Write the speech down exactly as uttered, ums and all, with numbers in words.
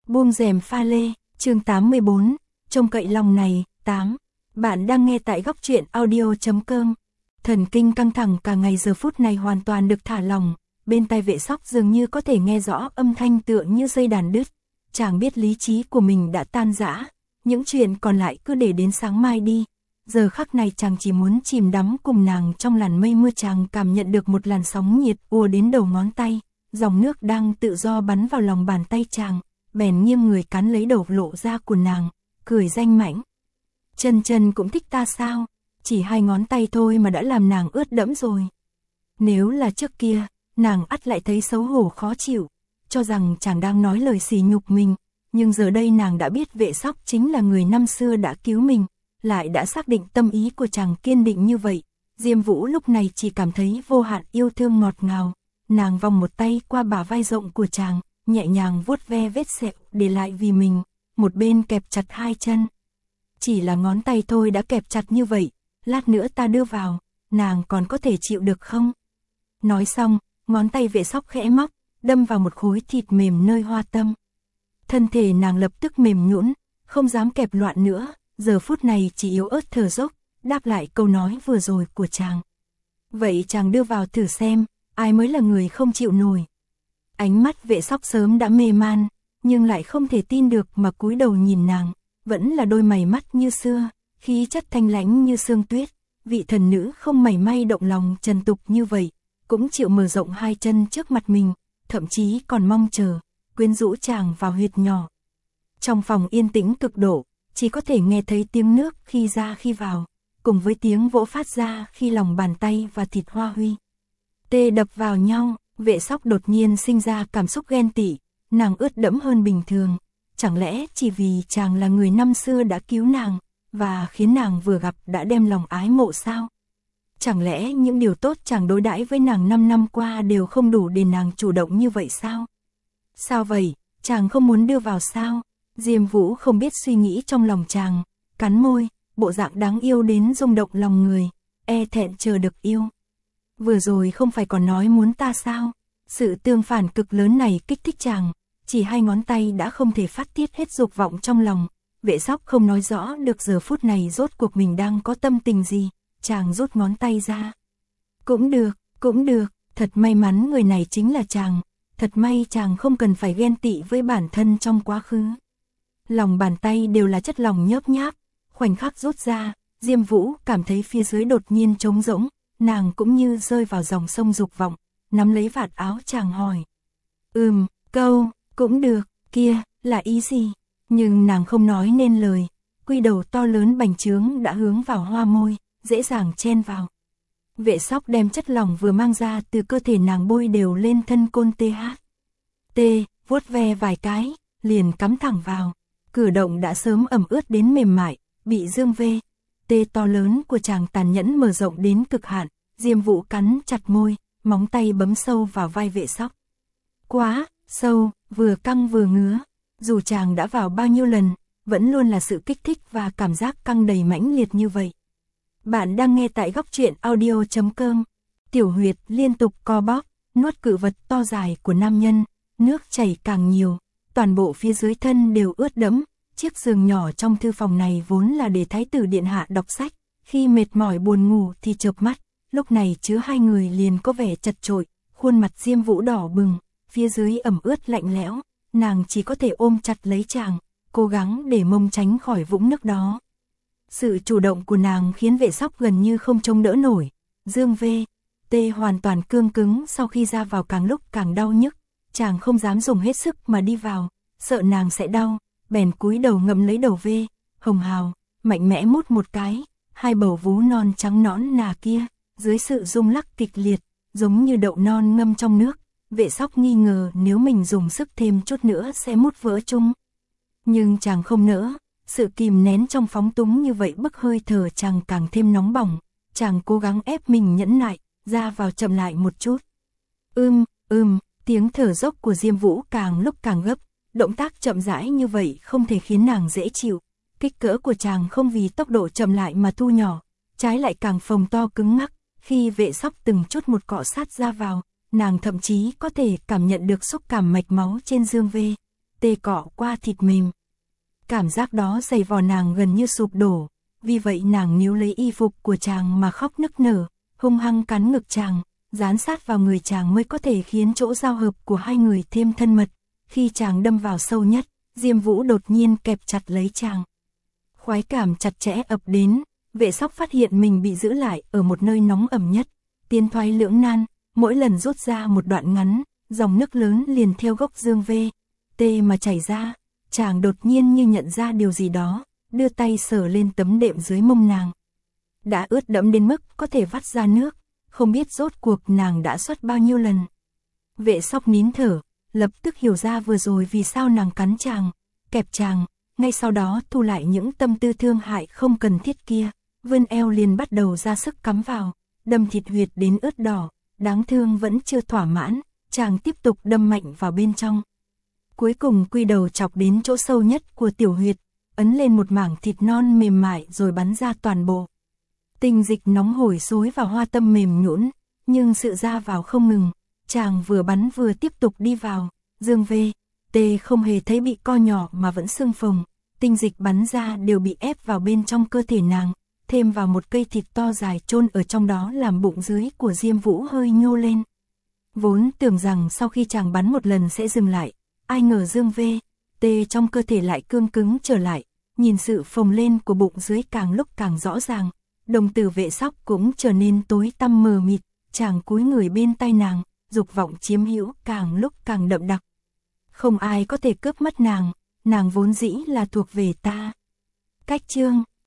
Buông rèm pha lê, chương tám mươi bốn, trông cậy lòng này, tám. Bạn đang nghe tại góc truyện audio.com. Thần kinh căng thẳng cả ngày giờ phút này hoàn toàn được thả lỏng, bên tai Vệ Sóc dường như có thể nghe rõ âm thanh tựa như dây đàn đứt. Chàng biết lý trí của mình đã tan rã, những chuyện còn lại cứ để đến sáng mai đi. Giờ khắc này chàng chỉ muốn chìm đắm cùng nàng trong làn mây mưa. Chàng cảm nhận được một làn sóng nhiệt ùa đến đầu ngón tay, dòng nước đang tự do bắn vào lòng bàn tay chàng, bèn nghiêng người cắn lấy đầu lộ ra của nàng, cười danh mãnh. Chân chân cũng thích ta sao? Chỉ hai ngón tay thôi mà đã làm nàng ướt đẫm rồi. Nếu là trước kia, nàng ắt lại thấy xấu hổ khó chịu, cho rằng chàng đang nói lời sỉ nhục mình, nhưng giờ đây nàng đã biết Vệ Sóc chính là người năm xưa đã cứu mình, lại đã xác định tâm ý của chàng kiên định như vậy. Diêm Vũ lúc này chỉ cảm thấy vô hạn yêu thương ngọt ngào, nàng vòng một tay qua bả vai rộng của chàng, nhẹ nhàng vuốt ve vết sẹo để lại vì mình, một bên kẹp chặt hai chân. Chỉ là ngón tay thôi đã kẹp chặt như vậy, lát nữa ta đưa vào, nàng còn có thể chịu được không? Nói xong, ngón tay Vệ Sóc khẽ móc, đâm vào một khối thịt mềm nơi hoa tâm. Thân thể nàng lập tức mềm nhũn, không dám kẹp loạn nữa, giờ phút này chỉ yếu ớt thở dốc, đáp lại câu nói vừa rồi của chàng. Vậy chàng đưa vào thử xem, ai mới là người không chịu nổi. Ánh mắt Vệ Sóc sớm đã mê man, nhưng lại không thể tin được mà cúi đầu nhìn nàng, vẫn là đôi mày mắt như xưa, khí chất thanh lãnh như sương tuyết, vị thần nữ không mảy may động lòng trần tục như vậy, cũng chịu mở rộng hai chân trước mặt mình, thậm chí còn mong chờ, quyến rũ chàng vào huyệt nhỏ. Trong phòng yên tĩnh cực độ, chỉ có thể nghe thấy tiếng nước khi ra khi vào, cùng với tiếng vỗ phát ra khi lòng bàn tay và thịt hoa huy tê đập vào nhau. Vệ Sóc đột nhiên sinh ra cảm xúc ghen tị, nàng ướt đẫm hơn bình thường, chẳng lẽ chỉ vì chàng là người năm xưa đã cứu nàng, và khiến nàng vừa gặp đã đem lòng ái mộ sao? Chẳng lẽ những điều tốt chàng đối đãi với nàng năm năm qua đều không đủ để nàng chủ động như vậy sao? Sao vậy, chàng không muốn đưa vào sao? Diêm Vũ không biết suy nghĩ trong lòng chàng, cắn môi, bộ dạng đáng yêu đến rung động lòng người, e thẹn chờ được yêu. Vừa rồi không phải còn nói muốn ta sao? Sự tương phản cực lớn này kích thích chàng, chỉ hai ngón tay đã không thể phát tiết hết dục vọng trong lòng. Vệ Sóc không nói rõ được giờ phút này rốt cuộc mình đang có tâm tình gì, chàng rút ngón tay ra. Cũng được, cũng được, thật may mắn người này chính là chàng, thật may chàng không cần phải ghen tị với bản thân trong quá khứ. Lòng bàn tay đều là chất lỏng nhớp nháp, khoảnh khắc rút ra, Diêm Vũ cảm thấy phía dưới đột nhiên trống rỗng, nàng cũng như rơi vào dòng sông dục vọng, nắm lấy vạt áo chàng hỏi. Ừm, câu, cũng được, kia, là ý gì? Nhưng nàng không nói nên lời, quy đầu to lớn bành trướng đã hướng vào hoa môi, dễ dàng chen vào. Vệ Sóc đem chất lỏng vừa mang ra từ cơ thể nàng bôi đều lên thân côn tê hát. Tê, vuốt ve vài cái, liền cắm thẳng vào. Cử động đã sớm ẩm ướt đến mềm mại, bị dương vê. Tê to lớn của chàng tàn nhẫn mở rộng đến cực hạn, Diêm Vũ cắn chặt môi, móng tay bấm sâu vào vai Vệ Sóc. Quá, sâu, vừa căng vừa ngứa, dù chàng đã vào bao nhiêu lần, vẫn luôn là sự kích thích và cảm giác căng đầy mãnh liệt như vậy. Bạn đang nghe tại góc truyện audio.com. Tiểu huyệt liên tục co bóp, nuốt cự vật to dài của nam nhân, nước chảy càng nhiều, toàn bộ phía dưới thân đều ướt đẫm. Chiếc giường nhỏ trong thư phòng này vốn là để thái tử điện hạ đọc sách, khi mệt mỏi buồn ngủ thì chợp mắt, lúc này chứa hai người liền có vẻ chật chội, khuôn mặt Diêm Vũ đỏ bừng, phía dưới ẩm ướt lạnh lẽo, nàng chỉ có thể ôm chặt lấy chàng, cố gắng để mông tránh khỏi vũng nước đó. Sự chủ động của nàng khiến Vệ Sóc gần như không chống đỡ nổi, dương vê, tê hoàn toàn cương cứng, sau khi ra vào càng lúc càng đau nhức, chàng không dám dùng hết sức mà đi vào, sợ nàng sẽ đau, bèn cúi đầu ngậm lấy đầu vê, hồng hào, mạnh mẽ mút một cái, hai bầu vú non trắng nõn nà kia, dưới sự rung lắc kịch liệt, giống như đậu non ngâm trong nước. Vệ Sóc nghi ngờ nếu mình dùng sức thêm chút nữa sẽ mút vỡ chung. Nhưng chàng không nỡ, sự kìm nén trong phóng túng như vậy bức hơi thở chàng càng thêm nóng bỏng, chàng cố gắng ép mình nhẫn nại, ra vào chậm lại một chút. Ưm, ưm, tiếng thở dốc của Diêm Vũ càng lúc càng gấp, động tác chậm rãi như vậy không thể khiến nàng dễ chịu. Kích cỡ của chàng không vì tốc độ chậm lại mà thu nhỏ, trái lại càng phồng to cứng ngắc, khi Vệ Sóc từng chút một cọ sát ra vào. Nàng thậm chí có thể cảm nhận được xúc cảm mạch máu trên dương vê, tê cọ qua thịt mềm. Cảm giác đó dày vò nàng gần như sụp đổ, vì vậy nàng níu lấy y phục của chàng mà khóc nức nở, hung hăng cắn ngực chàng, dán sát vào người chàng mới có thể khiến chỗ giao hợp của hai người thêm thân mật. Khi chàng đâm vào sâu nhất, Diêm Vũ đột nhiên kẹp chặt lấy chàng. Khoái cảm chặt chẽ ập đến, Vệ Sóc phát hiện mình bị giữ lại ở một nơi nóng ẩm nhất, tiến thoái lưỡng nan, mỗi lần rút ra một đoạn ngắn, dòng nước lớn liền theo gốc dương vê, tê mà chảy ra. Chàng đột nhiên như nhận ra điều gì đó, đưa tay sờ lên tấm đệm dưới mông nàng. Đã ướt đẫm đến mức có thể vắt ra nước, không biết rốt cuộc nàng đã xuất bao nhiêu lần. Vệ Sóc nín thở, lập tức hiểu ra vừa rồi vì sao nàng cắn chàng, kẹp chàng, ngay sau đó thu lại những tâm tư thương hại không cần thiết kia, vươn eo liền bắt đầu ra sức cắm vào, đâm thịt huyệt đến ướt đỏ, đáng thương vẫn chưa thỏa mãn, chàng tiếp tục đâm mạnh vào bên trong. Cuối cùng quy đầu chọc đến chỗ sâu nhất của tiểu huyệt, ấn lên một mảng thịt non mềm mại rồi bắn ra toàn bộ. Tinh dịch nóng hổi xối vào hoa tâm mềm nhũn, nhưng sự ra vào không ngừng, chàng vừa bắn vừa tiếp tục đi vào, dương vê, tê không hề thấy bị co nhỏ mà vẫn sưng phồng, tinh dịch bắn ra đều bị ép vào bên trong cơ thể nàng, thêm vào một cây thịt to dài chôn ở trong đó làm bụng dưới của Diêm Vũ hơi nhô lên. Vốn tưởng rằng sau khi chàng bắn một lần sẽ dừng lại, ai ngờ dương vê, tê trong cơ thể lại cương cứng trở lại, nhìn sự phồng lên của bụng dưới càng lúc càng rõ ràng, đồng tử Vệ Sóc cũng trở nên tối tăm mờ mịt, chàng cúi người bên tai nàng, dục vọng chiếm hữu càng lúc càng đậm đặc. Không ai có thể cướp mất nàng, nàng vốn dĩ là thuộc về ta. Cách chương